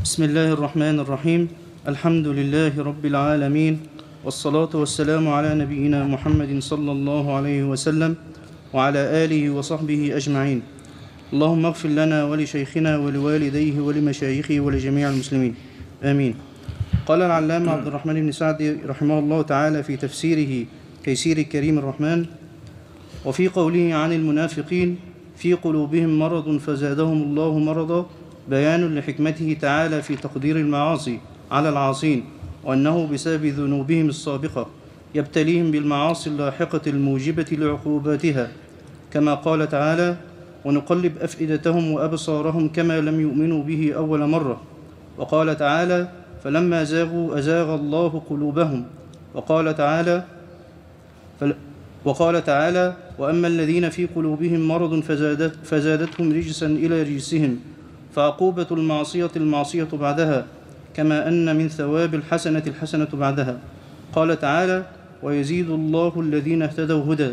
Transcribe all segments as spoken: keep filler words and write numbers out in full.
بسم الله الرحمن الرحيم. الحمد لله رب العالمين، والصلاة والسلام على نبينا محمد صلى الله عليه وسلم وعلى آله وصحبه أجمعين. اللهم اغفر لنا ولشيخنا ولوالديه ولمشايخه ولجميع المسلمين، آمين. قال العلامة عبد الرحمن بن سعدي رحمه الله تعالى في تفسيره تيسير الكريم الرحمن: وفي قوله عن المنافقين في قلوبهم مرض فزادهم الله مرضا، بيان لحكمته تعالى في تقدير المعاصي على العاصين، وأنه بسبب ذنوبهم السابقة يبتليهم بالمعاصي اللاحقة الموجبة لعقوباتها، كما قال تعالى: ونقلب أفئدتهم وأبصارهم كما لم يؤمنوا به أول مرة. وقال تعالى: فلما زاغوا أزاغ الله قلوبهم. وقال تعالى فل... وقال تعالى: وأما الذين في قلوبهم مرض فزادت فزادتهم رجسا إلى رجسهم، فعقوبة المعصية المعصية بعدها، كما أن من ثواب الحسنة الحسنة بعدها. قال تعالى: ويزيد الله الذين اهتدوا هدى.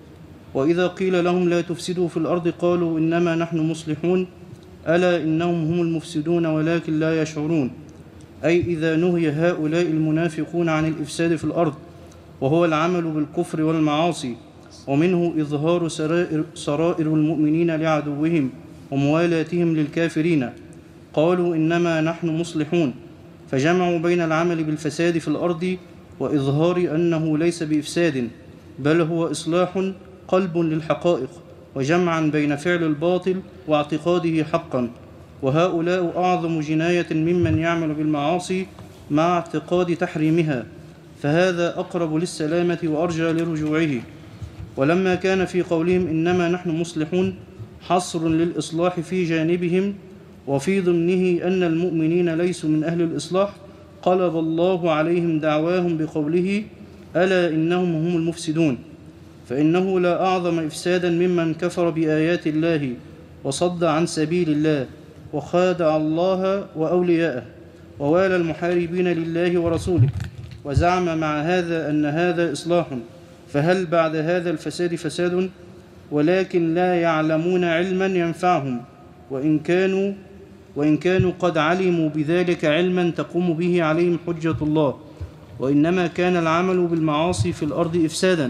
وإذا قيل لهم لا تفسدوا في الأرض قالوا إنما نحن مصلحون، ألا إنهم هم المفسدون ولكن لا يشعرون. أي إذا نهي هؤلاء المنافقون عن الإفساد في الأرض، وهو العمل بالكفر والمعاصي، ومنه إظهار سرائر, سرائر المؤمنين لعدوهم وموالاتهم للكافرين، قالوا إنما نحن مصلحون، فجمعوا بين العمل بالفساد في الأرض وإظهار أنه ليس بإفساد بل هو إصلاح قلب للحقائق، وجمعا بين فعل الباطل واعتقاده حقا. وهؤلاء أعظم جناية ممن يعمل بالمعاصي مع اعتقاد تحريمها، فهذا أقرب للسلامة وأرجى لرجوعه. ولما كان في قولهم إنما نحن مصلحون حصر للإصلاح في جانبهم، وفي ضمنه أن المؤمنين ليسوا من أهل الإصلاح، قلب الله عليهم دعواهم بقوله: ألا إنهم هم المفسدون. فإنه لا أعظم إفسادا ممن كفر بآيات الله وصد عن سبيل الله وخادع الله وأولياءه ووالى المحاربين لله ورسوله، وزعم مع هذا أن هذا إصلاح، فهل بعد هذا الفساد فساد؟ ولكن لا يعلمون علما ينفعهم، وإن كانوا وإن كانوا قد علموا بذلك علما تقوم به عليهم حجة الله. وإنما كان العمل بالمعاصي في الأرض إفسادا،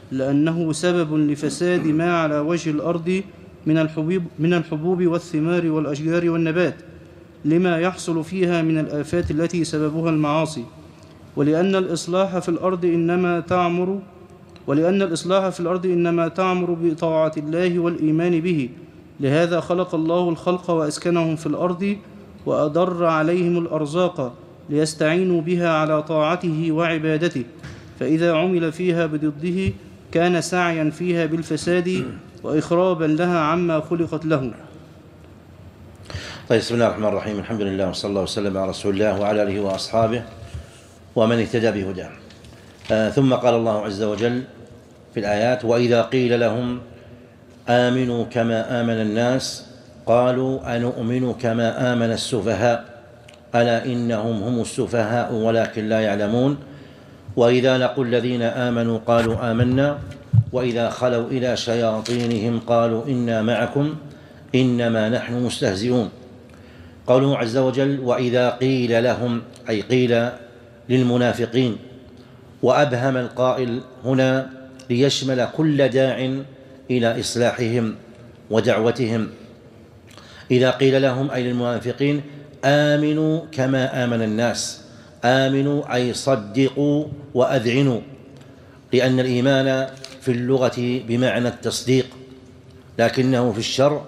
لأنه سبب لفساد ما على وجه الأرض من الحبوب, من الحبوب والثمار والأشجار والنبات، لما يحصل فيها من الآفات التي سببها المعاصي. ولأن الإصلاح في الأرض إنما تعمر ولأن الإصلاح في الأرض إنما تعمر بطاعة الله والإيمان به، لهذا خلق الله الخلق وأسكنهم في الأرض وأدر عليهم الأرزاق ليستعينوا بها على طاعته وعبادته، فإذا عمل فيها بضده كان سعيا فيها بالفساد وإخرابا لها عما خلقت له. طيب، بسم الله الرحمن الرحيم. الحمد لله وصلى الله وسلم على رسول الله وعلى آله وأصحابه ومن اهتدى بهداه. آه ثم قال الله عز وجل في الآيات: وإذا قيل لهم آمنوا كما آمن الناس قالوا أنؤمن كما آمن السفهاء ألا إنهم هم السفهاء ولكن لا يعلمون. وإذا لقوا الذين آمنوا قالوا آمنا وإذا خلوا إلى شياطينهم قالوا إنا معكم إنما نحن مستهزئون. قوله عز وجل: وإذا قيل لهم، أي قيل للمنافقين، وأبهم القائل هنا ليشمل كل داع إلى إصلاحهم ودعوتهم. إذا قيل لهم، أي للمنافقين: آمنوا كما آمن الناس، آمنوا أي صدقوا وأذعنوا، لأن الإيمان في اللغة بمعنى التصديق، لكنه في الشرع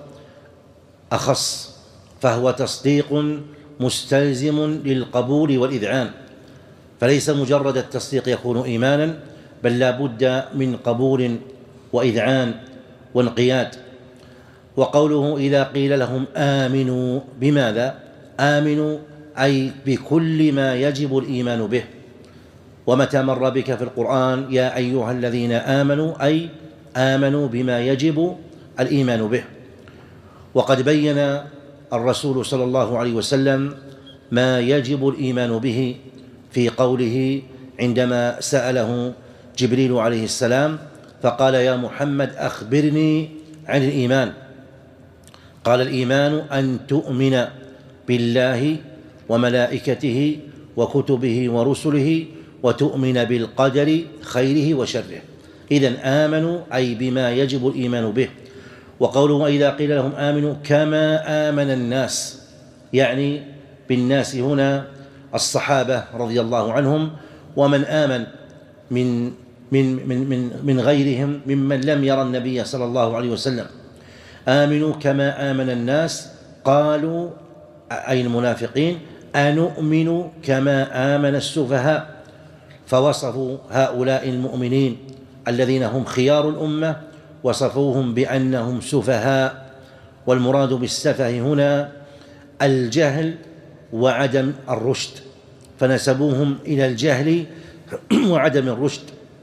أخص، فهو تصديق مستلزم للقبول والإذعان، فليس مجرد التصديق يكون إيمانا، بل لا بد من قبول وإذعان وانقياد. وقوله إذا قيل لهم آمنوا، بماذا؟ آمنوا أي بكل ما يجب الإيمان به. ومتى مر بك في القرآن يا أيها الذين آمنوا، أي آمنوا بما يجب الإيمان به. وقد بين الرسول صلى الله عليه وسلم ما يجب الإيمان به في قوله عندما سأله جبريل عليه السلام فقال: يا محمد أخبرني عن الإيمان. قال: الإيمان أن تؤمن بالله وملائكته وكتبه ورسله وتؤمن بالقدر خيره وشره. إذن آمنوا أي بما يجب الإيمان به. وقوله وإذا قيل لهم آمنوا كما آمن الناس، يعني بالناس هنا الصحابة رضي الله عنهم ومن آمن من من من من من غيرهم ممن لم يرى النبي صلى الله عليه وسلم. آمنوا كما آمن الناس، قالوا أي المنافقين أنؤمن كما آمن السفهاء، فوصفوا هؤلاء المؤمنين الذين هم خيار الأمة وصفوهم بأنهم سفهاء. والمراد بالسفه هنا الجهل وعدم الرشد، فنسبوهم إلى الجهل وعدم الرشد.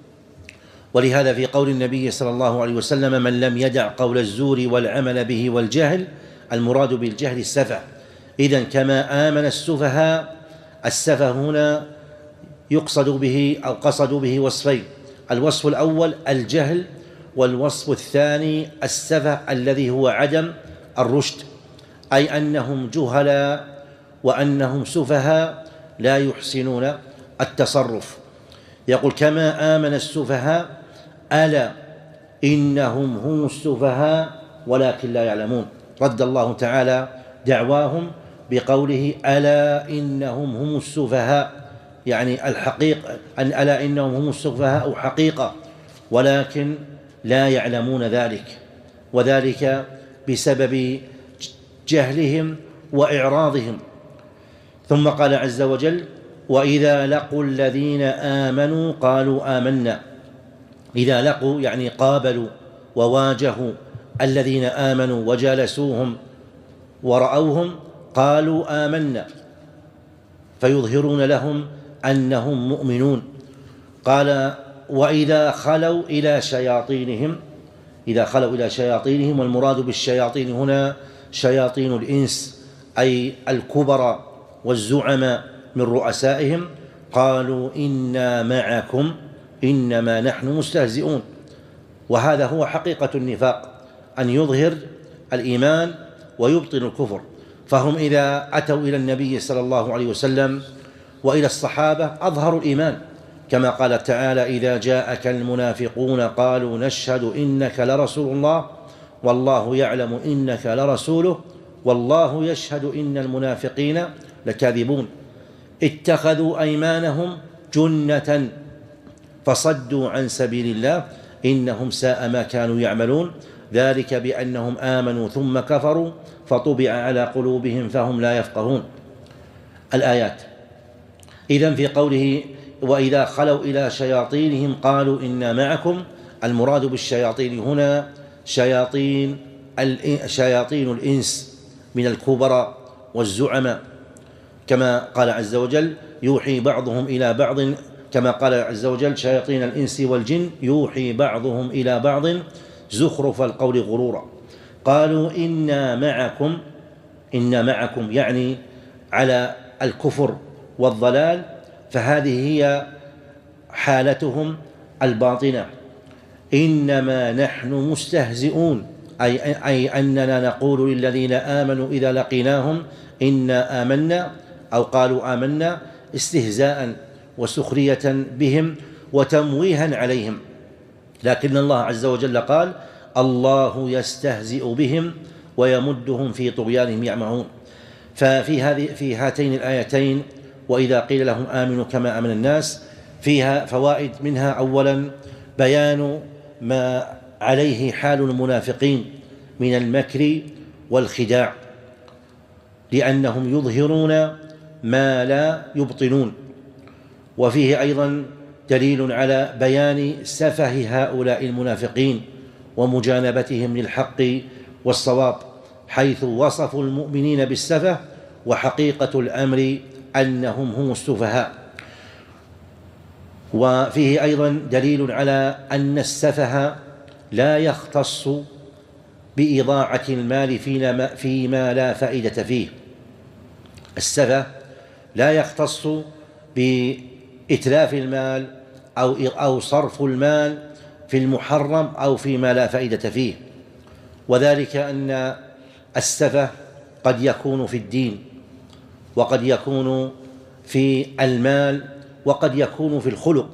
ولهذا في قول النبي صلى الله عليه وسلم من لم يدع قول الزور والعمل به والجهل، المراد بالجهل السفه. إذن كما آمن السفهاء، السفه هنا يقصد به أو قصدوا به وصفين: الوصف الأول الجهل، والوصف الثاني السفه الذي هو عدم الرشد، أي أنهم جهلاء وأنهم سفهاء لا يحسنون التصرف. يقول كما آمن السفهاء ألا إنهم هم السفهاء ولكن لا يعلمون. رد الله تعالى دعواهم بقوله ألا إنهم هم السفهاء، يعني الحقيقة أن ألا إنهم هم السفهاء حقيقة، ولكن لا يعلمون ذلك، وذلك بسبب جهلهم وإعراضهم. ثم قال عز وجل وإذا لقوا الذين آمنوا قالوا آمنا. إذا لقوا يعني قابلوا وواجهوا الذين آمنوا وجالسوهم ورأوهم قالوا آمنا، فيظهرون لهم أنهم مؤمنون. قال وإذا خلوا إلى شياطينهم، إذا خلوا إلى شياطينهم، والمراد بالشياطين هنا شياطين الإنس أي الكبرى والزعماء من رؤسائهم، قالوا إنا معكم إنما نحن مستهزئون. وهذا هو حقيقة النفاق، أن يظهر الإيمان ويبطن الكفر. فهم إذا أتوا إلى النبي صلى الله عليه وسلم وإلى الصحابة أظهروا الإيمان، كما قال تعالى إذا جاءك المنافقون قالوا نشهد إنك لرسول الله والله يعلم إنك لرسوله والله يشهد إن المنافقين لكاذبون اتخذوا أيمانهم جنة فصدوا عن سبيل الله إنهم ساء ما كانوا يعملون ذلك بأنهم آمنوا ثم كفروا فطبع على قلوبهم فهم لا يفقهون. الآيات. إذن في قوله وإذا خلوا إلى شياطينهم قالوا إنا معكم، المراد بالشياطين هنا شياطين شياطين الإنس من الكبرى والزعماء، كما قال عز وجل يوحي بعضهم إلى بعض، كما قال عز وجل شياطين الإنس والجن يوحي بعضهم إلى بعض زخرف القول غرورا. قالوا إنا معكم، إنا معكم يعني على الكفر والضلال، فهذه هي حالتهم الباطنة. إنما نحن مستهزئون أي, أي أننا نقول للذين آمنوا إذا لقيناهم إنا آمنا أو قالوا آمنا استهزاء وسخرية بهم وتمويها عليهم، لكن الله عز وجل قال الله يستهزئ بهم ويمدهم في طغيانهم يعمهون. ففي هذه في هاتين الآيتين وإذا قيل لهم آمنوا كما آمن الناس فيها فوائد، منها أولا بيان ما عليه حال المنافقين من المكر والخداع، لأنهم يظهرون ما لا يبطنون. وفيه أيضا دليل على بيان سفه هؤلاء المنافقين ومجانبتهم للحق والصواب، حيث وصفوا المؤمنين بالسفه وحقيقة الأمر أنهم هم السفهاء. وفيه أيضا دليل على أن السفه لا يختص بإضاعة المال فيما لا فائدة فيه، السفه لا يختص بإتلاف المال أو أو صرف المال في المحرم أو فيما لا فائدة فيه، وذلك أن السفه قد يكون في الدين وقد يكون في المال، وقد يكون في الخلق.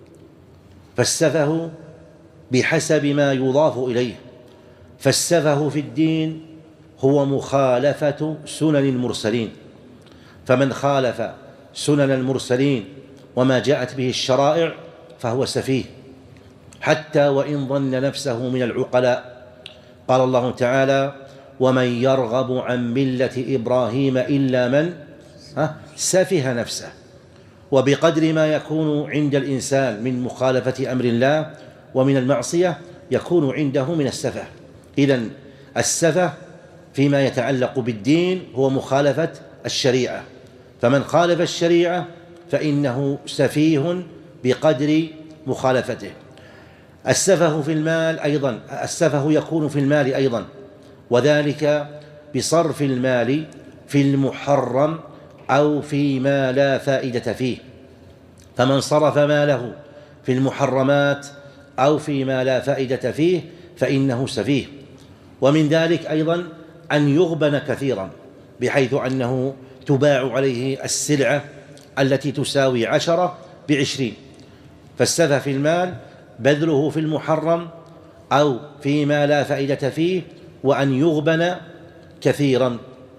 فالسفه بحسب ما يضاف إليه. فالسفه في الدين هو مخالفة سنن المرسلين، فمن خالف سنن المرسلين وما جاءت به الشرائع فهو سفيه، حتى وإن ظن نفسه من العقلاء. قال الله تعالى: ومن يرغب عن ملة إبراهيم إلا من سفه نفسه. وبقدر ما يكون عند الإنسان من مخالفة أمر الله ومن المعصية يكون عنده من السفه. إذن السفه فيما يتعلق بالدين هو مخالفة الشريعة، فمن خالف الشريعة فإنه سفيه بقدر مخالفته. السفه في المال أيضا، السفه يكون في المال أيضا، وذلك بصرف المال في المحرم أو فيما لا فائدة فيه. فمن صرف ماله في المحرمات أو فيما لا فائدة فيه فإنه سفيه. ومن ذلك أيضا أن يغبن كثيرا، بحيث أنه تباع عليه السلعة التي تساوي عشرة بعشرين. فالسفه في المال بذله في المحرم أو فيما لا فائدة فيه، وأن يغبن كثيرا.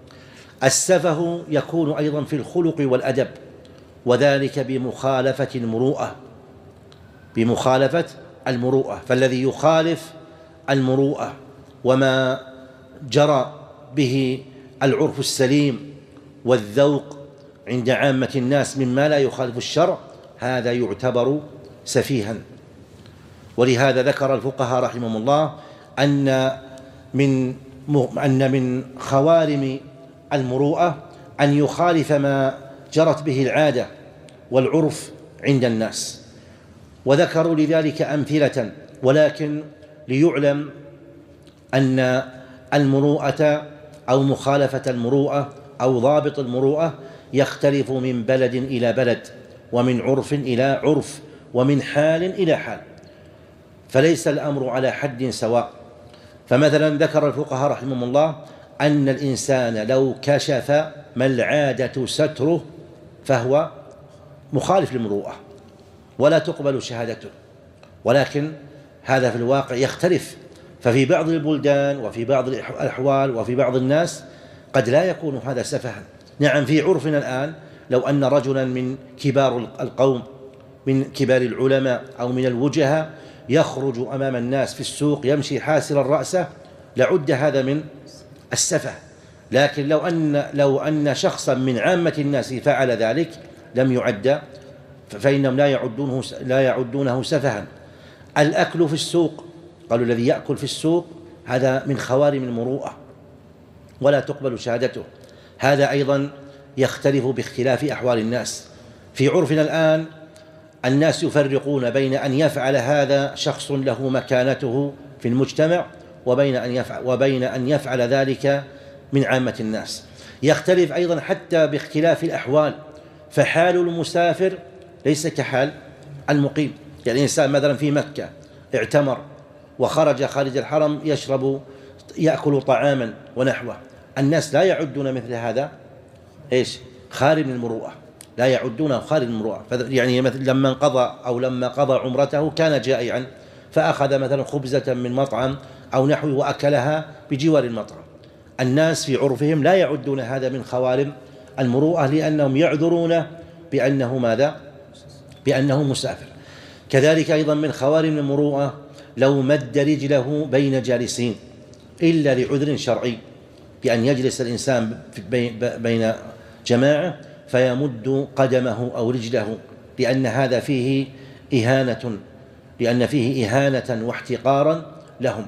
السفه يكون أيضا في الخلق والأدب، وذلك بمخالفة المروءة، بمخالفة المروءة. فالذي يخالف المروءة وما جرى به العرف السليم والذوق عند عامة الناس مما لا يخالف الشرع هذا يعتبر سفيها. ولهذا ذكر الفقهاء رحمهم الله أن من أن من خوارم المروءة أن يخالف ما جرت به العادة والعرف عند الناس، وذكروا لذلك أمثلة. ولكن ليعلم أن المروءة أو مخالفة المروءة أو ضابط المروءة يختلف من بلد إلى بلد، ومن عرف إلى عرف، ومن حال إلى حال، فليس الأمر على حد سواء. فمثلا ذكر الفقهاء رحمهم الله أن الإنسان لو كشف ما العادة ستره فهو مخالف للمروءة ولا تقبل شهادته. ولكن هذا في الواقع يختلف، ففي بعض البلدان وفي بعض الأحوال وفي بعض الناس قد لا يكون هذا سفها. نعم، في عرفنا الآن لو أن رجلا من كبار القوم، من كبار العلماء أو من الوجهاء، يخرج أمام الناس في السوق يمشي حاسرا رأسه لعد هذا من السفه. لكن لو أن لو أن شخصا من عامة الناس فعل ذلك لم يعد، فإنهم لا يعدونه لا يعدونه سفها. الأكل في السوق، قالوا الذي يأكل في السوق هذا من خوارم المروءة ولا تقبل شهادته. هذا أيضا يختلف باختلاف أحوال الناس. في عرفنا الآن الناس يفرقون بين أن يفعل هذا شخص له مكانته في المجتمع وبين أن يفعل, وبين أن يفعل ذلك من عامة الناس. يختلف أيضا حتى باختلاف الأحوال، فحال المسافر ليس كحال المقيم. يعني الإنسان مثلا في مكة اعتمر وخرج خارج الحرم يشرب يأكل طعاما ونحوه، الناس لا يعدون مثل هذا إيش خارج المروءة، لا يعدونه خارج المروءة. يعني مثل لما انقضى أو لما قضى عمرته كان جائعا فأخذ مثلا خبزة من مطعم أو نحوه وأكلها بجوار المطعم. الناس في عرفهم لا يعدون هذا من خوارم المروءة، لأنهم يعذرون بأنه ماذا؟ بأنه مسافر. كذلك أيضا من خوارم المروءة لو مد رجله بين جالسين إلا لعذر شرعي، بأن يجلس الإنسان بين جماعة فيمد قدمه أو رجله، لأن هذا فيه إهانة لأن فيه إهانة واحتقارا لهم.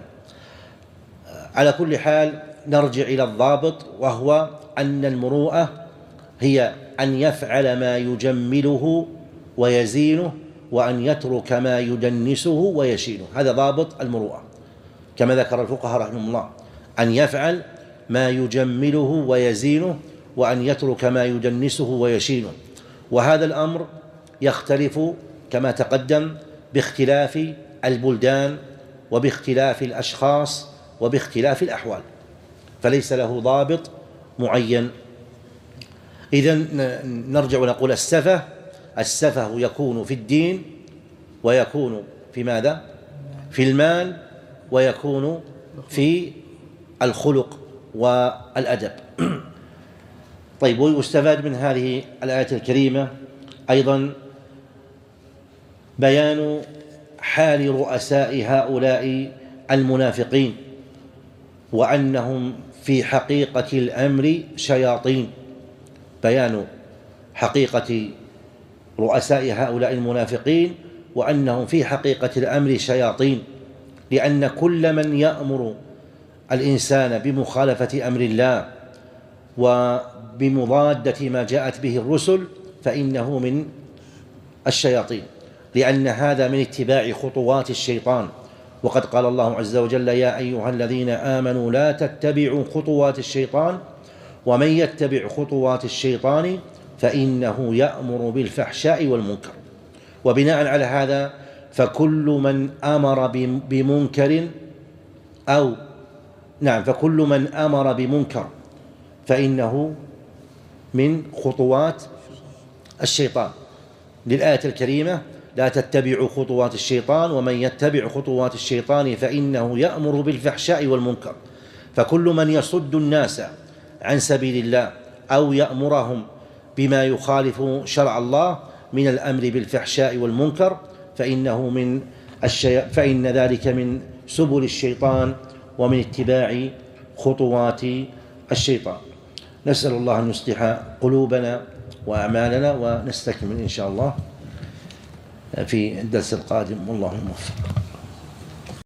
على كل حال نرجع إلى الضابط، وهو أن المروءة هي أن يفعل ما يجمله ويزينه، وأن يترك ما يدنسه ويشينه. هذا ضابط المروءة كما ذكر الفقهاء رحمهم الله، أن يفعل ما يجمله ويزينه، وأن يترك ما يدنسه ويشينه. وهذا الأمر يختلف كما تقدم باختلاف البلدان وباختلاف الأشخاص وباختلاف الأحوال، فليس له ضابط معين. إذن نرجع ونقول السفه السفه يكون في الدين، ويكون في ماذا؟ في المال، ويكون في الخلق والأدب. طيب، ويستفاد من هذه الآية الكريمة أيضا بيان حال رؤساء هؤلاء المنافقين، وأنهم في حقيقة الأمر شياطين. بيان حقيقة رؤساء هؤلاء المنافقين وأنهم في حقيقة الأمر شياطين، لأن كل من يأمر الإنسان بمخالفة أمر الله وبمضادة ما جاءت به الرسل فإنه من الشياطين، لأن هذا من اتباع خطوات الشيطان. وقد قال الله عز وجل: يا أيها الذين آمنوا لا تتبعوا خطوات الشيطان ومن يتبع خطوات الشيطان فإنه يأمر بالفحشاء والمنكر. وبناء على هذا فكل من أمر بمنكر أو نعم فكل من أمر بمنكر فإنه من خطوات الشيطان. للآية الكريمة: لا تتبعوا خطوات الشيطان ومن يتبع خطوات الشيطان فإنه يأمر بالفحشاء والمنكر. فكل من يصد الناس عن سبيل الله أو يأمرهم بما يخالف شرع الله من الأمر بالفحشاء والمنكر فإنه من الشي... فإن ذلك من سبل الشيطان ومن اتباع خطوات الشيطان. نسأل الله أن يصلح قلوبنا وأعمالنا، ونستكمل إن شاء الله في الدرس القادم، والله الموفق.